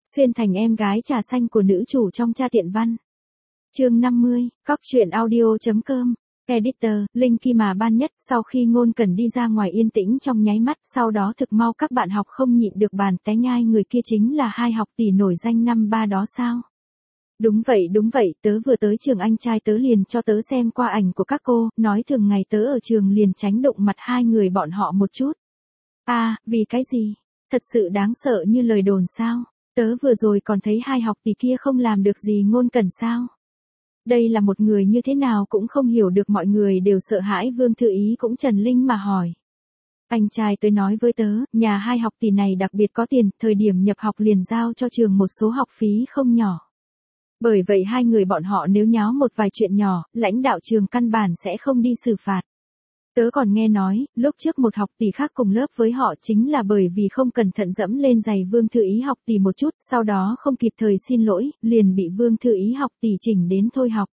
Xuyên thành em gái trà xanh của nữ chủ trong Cha Tiện Văn. Chương 50, Cóc truyện audio.com. Editor, Linh khi mà ban nhất, sau khi Ngôn Cẩn đi ra ngoài yên tĩnh trong nháy mắt, sau đó thực mau các bạn học không nhịn được bàn té nhai người kia chính là hai học tỷ nổi danh năm ba đó sao? Đúng vậy, tớ vừa tới trường anh trai tớ liền cho tớ xem qua ảnh của các cô, nói thường ngày tớ ở trường liền tránh đụng mặt hai người bọn họ một chút. À, vì cái gì? Thật sự đáng sợ như lời đồn sao? Tớ vừa rồi còn thấy hai học tỷ kia không làm được gì Ngôn Cẩn sao? Đây là một người như thế nào cũng không hiểu được, mọi người đều sợ hãi. Vương Thư Ý cũng Trần Linh mà hỏi. Anh trai tớ nói với tớ, nhà hai học tỷ này đặc biệt có tiền, thời điểm nhập học liền giao cho trường một số học phí không nhỏ. Bởi vậy hai người bọn họ nếu nháo một vài chuyện nhỏ, lãnh đạo trường căn bản sẽ không đi xử phạt. Tớ còn nghe nói, lúc trước một học tỷ khác cùng lớp với họ chính là bởi vì không cẩn thận dẫm lên giày Vương Thư Ý học tỷ một chút, sau đó không kịp thời xin lỗi, liền bị Vương Thư Ý học tỷ chỉnh đến thôi học.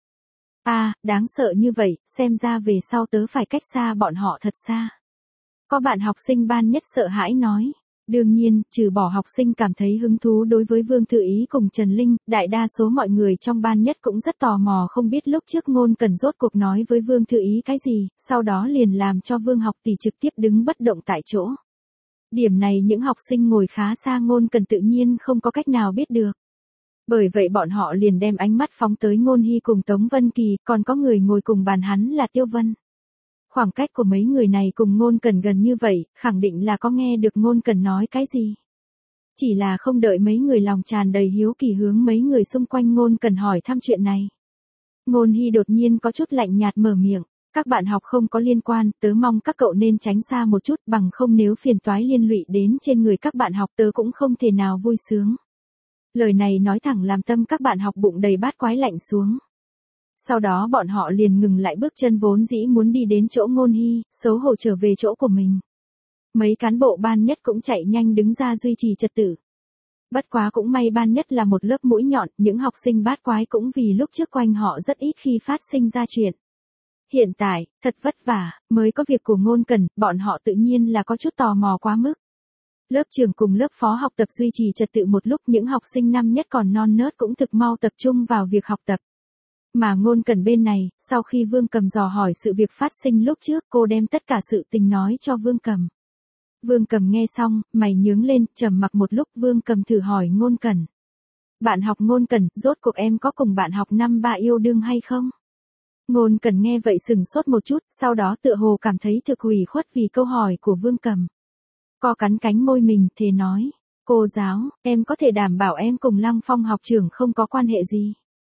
À, đáng sợ như vậy, xem ra về sau tớ phải cách xa bọn họ thật xa. Có bạn học sinh ban nhất sợ hãi nói. Đương nhiên, trừ bỏ học sinh cảm thấy hứng thú đối với Vương Thư Ý cùng Trần Linh, đại đa số mọi người trong ban nhất cũng rất tò mò không biết lúc trước Ngôn Cẩn rốt cuộc nói với Vương Thư Ý cái gì, sau đó liền làm cho Vương học tỷ trực tiếp đứng bất động tại chỗ. Điểm này những học sinh ngồi khá xa Ngôn Cẩn tự nhiên không có cách nào biết được. Bởi vậy bọn họ liền đem ánh mắt phóng tới Ngôn Hy cùng Tống Vân Kỳ, còn có người ngồi cùng bàn hắn là Tiêu Vân. Khoảng cách của mấy người này cùng Ngôn Cẩn gần như vậy, khẳng định là có nghe được Ngôn Cẩn nói cái gì. Chỉ là không đợi mấy người lòng tràn đầy hiếu kỳ hướng mấy người xung quanh Ngôn Cẩn hỏi thăm chuyện này. Ngôn Hy đột nhiên có chút lạnh nhạt mở miệng, các bạn học không có liên quan, tớ mong các cậu nên tránh xa một chút, bằng không nếu phiền toái liên lụy đến trên người các bạn học tớ cũng không thể nào vui sướng. Lời này nói thẳng làm tâm các bạn học bụng đầy bát quái lạnh xuống. Sau đó bọn họ liền ngừng lại bước chân vốn dĩ muốn đi đến chỗ Ngôn Hy, xấu hổ trở về chỗ của mình. Mấy cán bộ ban nhất cũng chạy nhanh đứng ra duy trì trật tự. Bất quá cũng may ban nhất là một lớp mũi nhọn, những học sinh bát quái cũng vì lúc trước quanh họ rất ít khi phát sinh ra chuyện. Hiện tại, thật vất vả, mới có việc của Ngôn Cẩn, bọn họ tự nhiên là có chút tò mò quá mức. Lớp trưởng cùng lớp phó học tập duy trì trật tự một lúc, những học sinh năm nhất còn non nớt cũng thực mau tập trung vào việc học tập. Mà Ngôn Cẩn bên này, sau khi Vương Cầm dò hỏi sự việc phát sinh lúc trước, cô đem tất cả sự tình nói cho Vương Cầm. Vương Cầm nghe xong, mày nhướng lên, trầm mặc một lúc. Vương Cầm thử hỏi Ngôn Cẩn. Bạn học Ngôn Cẩn, rốt cuộc em có cùng bạn học năm ba yêu đương hay không? Ngôn Cẩn nghe vậy sừng sốt một chút, sau đó tựa hồ cảm thấy thực ủy khuất vì câu hỏi của Vương Cầm. Co cắn cánh môi mình, thề nói. Cô giáo, em có thể đảm bảo em cùng Lăng Phong học trưởng không có quan hệ gì.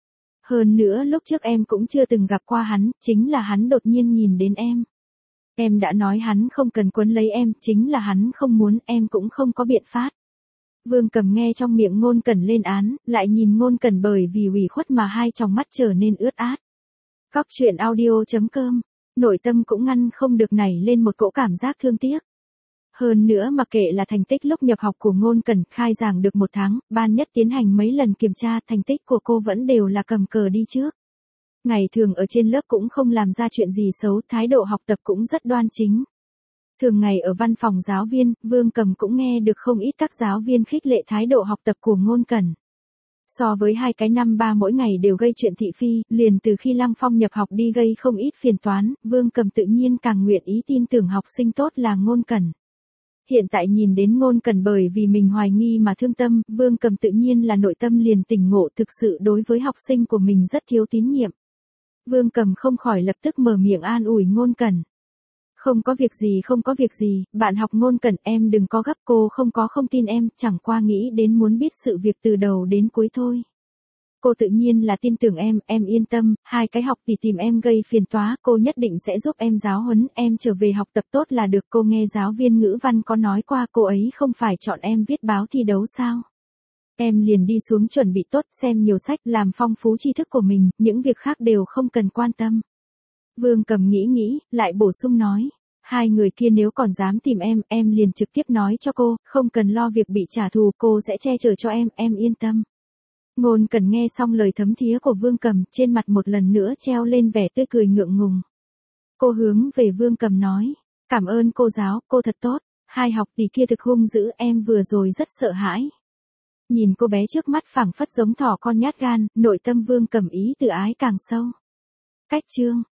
Hơn nữa lúc trước em cũng chưa từng gặp qua hắn, chính là hắn đột nhiên nhìn đến em. Em đã nói hắn không cần quấn lấy em, chính là hắn không muốn, em cũng không có biện pháp. Vương Cầm nghe trong miệng Ngôn Cẩn lên án, lại nhìn Ngôn Cẩn bởi vì ủy khuất mà hai tròng mắt trở nên ướt át. Cóc truyện audio.com, nội tâm cũng ngăn không được nảy lên một cỗ cảm giác thương tiếc. Hơn nữa mặc kệ là thành tích lúc nhập học của Ngôn Cẩn, khai giảng được một tháng, ban nhất tiến hành mấy lần kiểm tra, thành tích của cô vẫn đều là cầm cờ đi trước. Ngày thường ở trên lớp cũng không làm ra chuyện gì xấu, thái độ học tập cũng rất đoan chính. Thường ngày ở văn phòng giáo viên, Vương Cầm cũng nghe được không ít các giáo viên khích lệ thái độ học tập của Ngôn Cẩn. So với hai cái năm ba mỗi ngày đều gây chuyện thị phi, liền từ khi Lăng Phong nhập học đi gây không ít phiền toán, Vương Cầm tự nhiên càng nguyện ý tin tưởng học sinh tốt là Ngôn Cẩn. Hiện tại nhìn đến Ngôn Cẩn bởi vì mình hoài nghi mà thương tâm, Vương Cầm tự nhiên là nội tâm liền tỉnh ngộ, thực sự đối với học sinh của mình rất thiếu tín nhiệm. Vương Cầm không khỏi lập tức mở miệng an ủi Ngôn Cẩn. Không có việc gì, bạn học Ngôn Cẩn, em đừng có gấp, cô không tin em, chẳng qua nghĩ đến muốn biết sự việc từ đầu đến cuối thôi. Cô tự nhiên là tin tưởng em yên tâm, hai cái học tỷ tìm em gây phiền toái, cô nhất định sẽ giúp em giáo huấn, em trở về học tập tốt là được. Cô nghe giáo viên ngữ văn có nói qua cô ấy không phải chọn em viết báo thi đấu sao? Em liền đi xuống chuẩn bị tốt, xem nhiều sách, làm phong phú tri thức của mình, những việc khác đều không cần quan tâm. Vương Cầm nghĩ, lại bổ sung nói. Hai người kia nếu còn dám tìm em liền trực tiếp nói cho cô, không cần lo việc bị trả thù, cô sẽ che chở cho em yên tâm. Ngôn Cẩn nghe xong lời thấm thía của Vương Cầm, trên mặt một lần nữa treo lên vẻ tươi cười ngượng ngùng. Cô hướng về Vương Cầm nói, cảm ơn cô giáo, cô thật tốt, hai học tỷ kia thực hung dữ, em vừa rồi rất sợ hãi. Nhìn cô bé trước mắt phảng phất giống thỏ con nhát gan, nội tâm Vương Cẩm Ý tự ái càng sâu. Cách chương